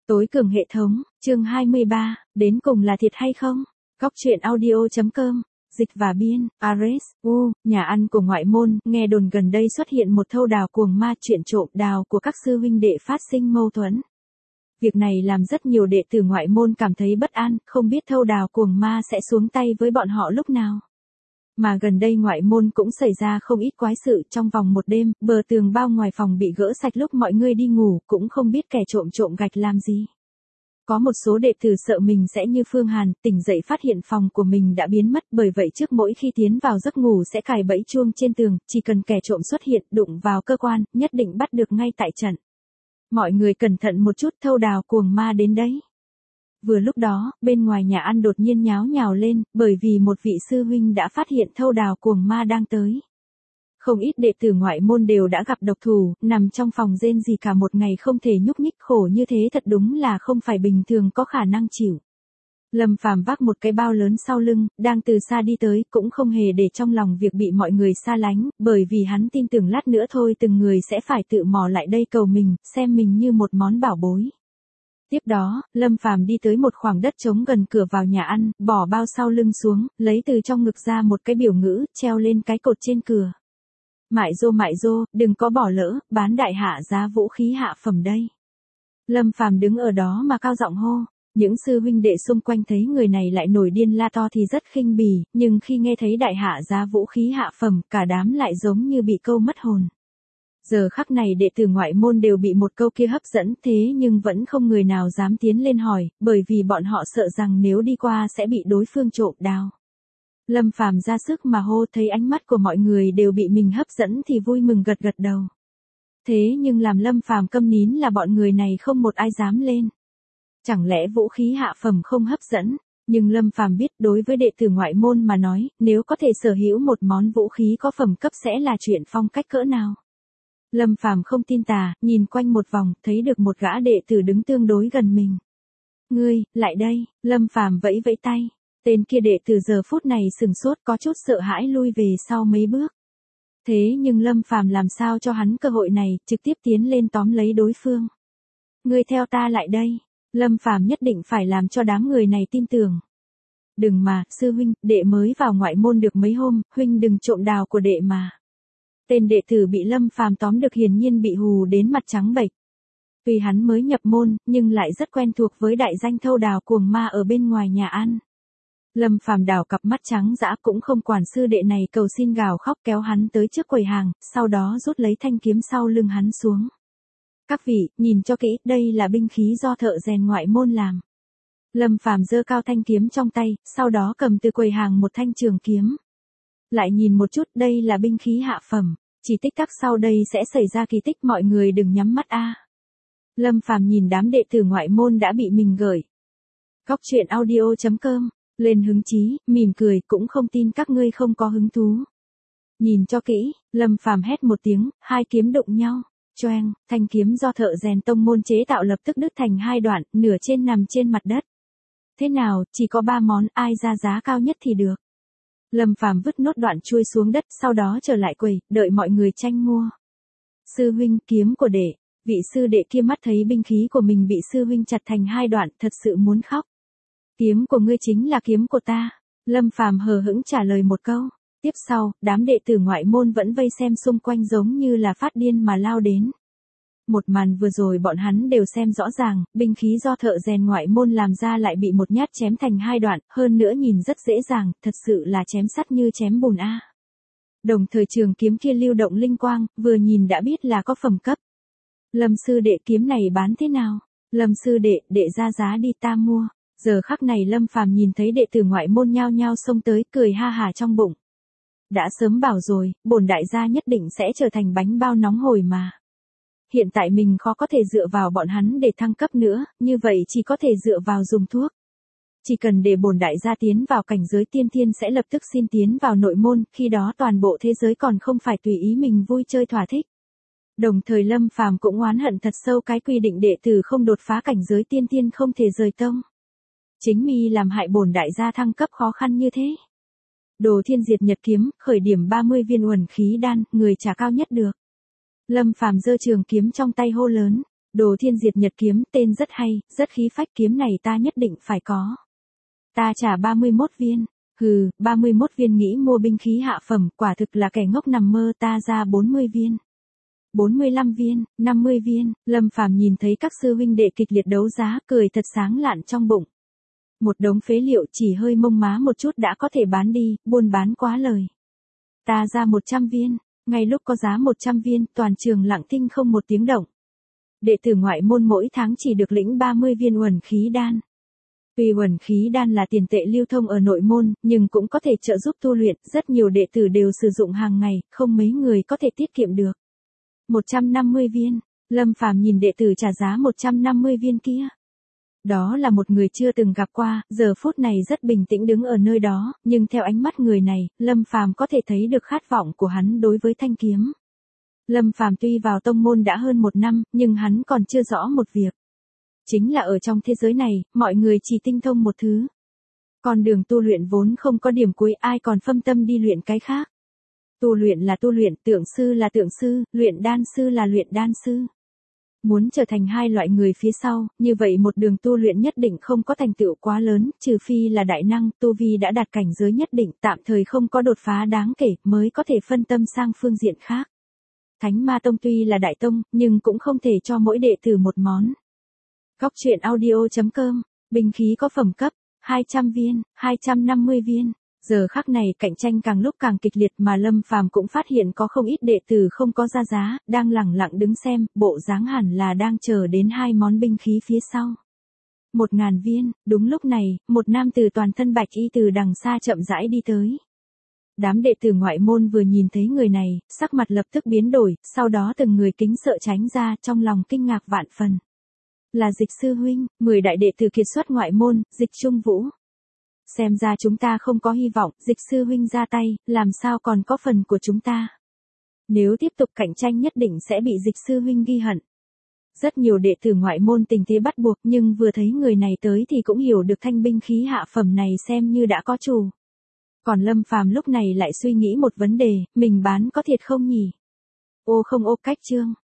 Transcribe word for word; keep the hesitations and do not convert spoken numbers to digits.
Tối cường hệ thống, chương hai mươi ba, đến cùng là thiệt hay không? Góc truyện audio chấm com, dịch và biên, Ares, U, nhà ăn của ngoại môn, nghe đồn gần đây xuất hiện một thâu đào cuồng ma, chuyện trộm đào của các sư huynh đệ phát sinh mâu thuẫn. Việc này làm rất nhiều đệ tử ngoại môn cảm thấy bất an, không biết thâu đào cuồng ma sẽ xuống tay với bọn họ lúc nào. Mà gần đây ngoại môn cũng xảy ra không ít quái sự, trong vòng một đêm, bờ tường bao ngoài phòng bị gỡ sạch lúc mọi người đi ngủ, cũng không biết kẻ trộm trộm gạch làm gì. Có một số đệ tử sợ mình sẽ như Phương Hàn, tỉnh dậy phát hiện phòng của mình đã biến mất, bởi vậy trước mỗi khi tiến vào giấc ngủ sẽ cài bẫy chuông trên tường, chỉ cần kẻ trộm xuất hiện, đụng vào cơ quan, nhất định bắt được ngay tại trận. Mọi người cẩn thận một chút, thâu đào cuồng ma đến đấy. Vừa lúc đó, bên ngoài nhà ăn đột nhiên nháo nhào lên, bởi vì một vị sư huynh đã phát hiện thâu đào cuồng ma đang tới. Không ít đệ tử ngoại môn đều đã gặp độc thủ, nằm trong phòng rên rỉ cả một ngày không thể nhúc nhích, khổ như thế thật đúng là không phải bình thường có khả năng chịu. Lâm Phàm vác một cái bao lớn sau lưng, đang từ xa đi tới, cũng không hề để trong lòng việc bị mọi người xa lánh, bởi vì hắn tin tưởng lát nữa thôi từng người sẽ phải tự mò lại đây cầu mình, xem mình như một món bảo bối. Tiếp đó, Lâm Phàm đi tới một khoảng đất trống gần cửa vào nhà ăn, bỏ bao sau lưng xuống, lấy từ trong ngực ra một cái biểu ngữ, treo lên cái cột trên cửa. Mại dô mại dô, đừng có bỏ lỡ, bán đại hạ giá vũ khí hạ phẩm đây. Lâm Phàm đứng ở đó mà cao giọng hô, những sư huynh đệ xung quanh thấy người này lại nổi điên la to thì rất khinh bỉ, nhưng khi nghe thấy đại hạ giá vũ khí hạ phẩm, cả đám lại giống như bị câu mất hồn. Giờ khắc này đệ tử ngoại môn đều bị một câu kia hấp dẫn, thế nhưng vẫn không người nào dám tiến lên hỏi, bởi vì bọn họ sợ rằng nếu đi qua sẽ bị đối phương trộm đào. Lâm Phàm ra sức mà hô, thấy ánh mắt của mọi người đều bị mình hấp dẫn thì vui mừng gật gật đầu. Thế nhưng làm Lâm Phàm câm nín là bọn người này không một ai dám lên. Chẳng lẽ vũ khí hạ phẩm không hấp dẫn? Nhưng Lâm Phàm biết đối với đệ tử ngoại môn mà nói, nếu có thể sở hữu một món vũ khí có phẩm cấp sẽ là chuyện phong cách cỡ nào. Lâm Phàm không tin tà, nhìn quanh một vòng, thấy được một gã đệ tử đứng tương đối gần mình. Ngươi, lại đây, Lâm Phàm vẫy vẫy tay. Tên kia đệ tử giờ phút này sừng sốt, có chút sợ hãi lui về sau mấy bước. Thế nhưng Lâm Phàm làm sao cho hắn cơ hội này, trực tiếp tiến lên tóm lấy đối phương. Ngươi theo ta lại đây. Lâm Phàm nhất định phải làm cho đám người này tin tưởng. Đừng mà, sư huynh, đệ mới vào ngoại môn được mấy hôm, huynh đừng trộm đào của đệ mà. Tên đệ tử bị Lâm Phàm tóm được hiển nhiên bị hù đến mặt trắng bệch. Tuy hắn mới nhập môn, nhưng lại rất quen thuộc với đại danh thâu đào cuồng ma ở bên ngoài nhà ăn. Lâm Phàm đảo cặp mắt trắng dã cũng không quản sư đệ này cầu xin gào khóc, kéo hắn tới trước quầy hàng, sau đó rút lấy thanh kiếm sau lưng hắn xuống. Các vị, nhìn cho kỹ, đây là binh khí do thợ rèn ngoại môn làm. Lâm Phàm giơ cao thanh kiếm trong tay, sau đó cầm từ quầy hàng một thanh trường kiếm. Lại nhìn một chút, đây là binh khí hạ phẩm, chỉ tích tắc sau đây sẽ xảy ra kỳ tích, mọi người đừng nhắm mắt a. Lâm Phàm nhìn đám đệ tử ngoại môn đã bị mình gửi. Góc truyện audio chấm com, lên hứng chí, mỉm cười, cũng không tin các ngươi không có hứng thú. Nhìn cho kỹ, Lâm Phàm hét một tiếng, hai kiếm đụng nhau. Choeng, thanh kiếm do thợ rèn tông môn chế tạo lập tức đứt thành hai đoạn, nửa trên nằm trên mặt đất. Thế nào, chỉ có ba món, ai ra giá cao nhất thì được. Lâm Phàm vứt nốt đoạn chui xuống đất, sau đó trở lại quầy, đợi mọi người tranh mua. Sư huynh, kiếm của đệ. Vị sư đệ kia mắt thấy binh khí của mình bị sư huynh chặt thành hai đoạn, thật sự muốn khóc. Kiếm của ngươi chính là kiếm của ta. Lâm Phàm hờ hững trả lời một câu. Tiếp sau, đám đệ tử ngoại môn vẫn vây xem xung quanh giống như là phát điên mà lao đến. Một màn vừa rồi bọn hắn đều xem rõ ràng, binh khí do thợ rèn ngoại môn làm ra lại bị một nhát chém thành hai đoạn, hơn nữa nhìn rất dễ dàng, thật sự là chém sắt như chém bùn a. Đồng thời trường kiếm kia lưu động linh quang, vừa nhìn đã biết là có phẩm cấp. Lâm sư đệ, kiếm này bán thế nào? Lâm sư đệ, đệ ra giá đi ta mua. Giờ khắc này Lâm Phàm nhìn thấy đệ tử ngoại môn nhao nhao xông tới, cười ha hả trong bụng. Đã sớm bảo rồi, bổn đại gia nhất định sẽ trở thành bánh bao nóng hổi mà. Hiện tại mình khó có thể dựa vào bọn hắn để thăng cấp nữa, như vậy chỉ có thể dựa vào dùng thuốc. Chỉ cần để bổn đại gia tiến vào cảnh giới tiên thiên sẽ lập tức xin tiến vào nội môn, khi đó toàn bộ thế giới còn không phải tùy ý mình vui chơi thỏa thích. Đồng thời Lâm Phàm cũng oán hận thật sâu cái quy định đệ tử không đột phá cảnh giới tiên thiên không thể rời tông. Chính mi làm hại bổn đại gia thăng cấp khó khăn như thế. Đồ thiên diệt nhật kiếm, khởi điểm ba mươi viên uẩn khí đan, người trả cao nhất được. Lâm Phàm giơ trường kiếm trong tay hô lớn. Đồ Thiên Diệt Nhật kiếm, tên rất hay, rất khí phách, kiếm này ta nhất định phải có. Ta trả ba mươi mốt viên. Hừ, ba mươi mốt viên nghĩ mua binh khí hạ phẩm, quả thực là kẻ ngốc nằm mơ, ta ra bốn mươi viên. bốn mươi lăm viên, năm mươi viên, Lâm Phàm nhìn thấy các sư huynh đệ kịch liệt đấu giá, cười thật sáng lạn trong bụng. Một đống phế liệu chỉ hơi mông má một chút đã có thể bán đi, buôn bán quá lời. Ta ra một trăm viên, ngay lúc có giá một trăm viên, toàn trường lặng thinh không một tiếng động. Đệ tử ngoại môn mỗi tháng chỉ được lĩnh ba mươi viên uẩn khí đan. Tuy uẩn khí đan là tiền tệ lưu thông ở nội môn, nhưng cũng có thể trợ giúp tu luyện, rất nhiều đệ tử đều sử dụng hàng ngày, không mấy người có thể tiết kiệm được. một trăm năm mươi viên, Lâm Phàm nhìn đệ tử trả giá một trăm năm mươi viên kia. Đó là một người chưa từng gặp qua, giờ phút này rất bình tĩnh đứng ở nơi đó, nhưng theo ánh mắt người này, Lâm Phàm có thể thấy được khát vọng của hắn đối với thanh kiếm. Lâm Phàm tuy vào tông môn đã hơn một năm, nhưng hắn còn chưa rõ một việc. Chính là ở trong thế giới này, mọi người chỉ tinh thông một thứ. Con đường tu luyện vốn không có điểm cuối, ai còn phân tâm đi luyện cái khác. Tu luyện là tu luyện, tượng sư là tượng sư, luyện đan sư là luyện đan sư. Muốn trở thành hai loại người phía sau, như vậy một đường tu luyện nhất định không có thành tựu quá lớn, trừ phi là đại năng, tu vi đã đạt cảnh giới nhất định, tạm thời không có đột phá đáng kể, mới có thể phân tâm sang phương diện khác. Thánh Ma Tông tuy là đại tông, nhưng cũng không thể cho mỗi đệ tử một món. Góc truyện audio chấm com, binh khí có phẩm cấp, hai trăm viên, hai trăm năm mươi viên. Giờ khắc này cạnh tranh càng lúc càng kịch liệt mà Lâm Phàm cũng phát hiện có không ít đệ tử không có ra giá, đang lẳng lặng đứng xem, bộ dáng hẳn là đang chờ đến hai món binh khí phía sau. Một ngàn viên, đúng lúc này, một nam tử toàn thân bạch y từ đằng xa chậm rãi đi tới. Đám đệ tử ngoại môn vừa nhìn thấy người này, sắc mặt lập tức biến đổi, sau đó từng người kính sợ tránh ra, trong lòng kinh ngạc vạn phần. Là Dịch sư huynh, mười đại đệ tử kiệt xuất ngoại môn, Dịch Trung Vũ. Xem ra chúng ta không có hy vọng, Dịch sư huynh ra tay, làm sao còn có phần của chúng ta. Nếu tiếp tục cạnh tranh nhất định sẽ bị Dịch sư huynh ghi hận. Rất nhiều đệ tử ngoại môn tình thế bắt buộc, nhưng vừa thấy người này tới thì cũng hiểu được thanh binh khí hạ phẩm này xem như đã có chủ. Còn Lâm Phàm lúc này lại suy nghĩ một vấn đề, mình bán có thiệt không nhỉ? Ô không ô, cách chương.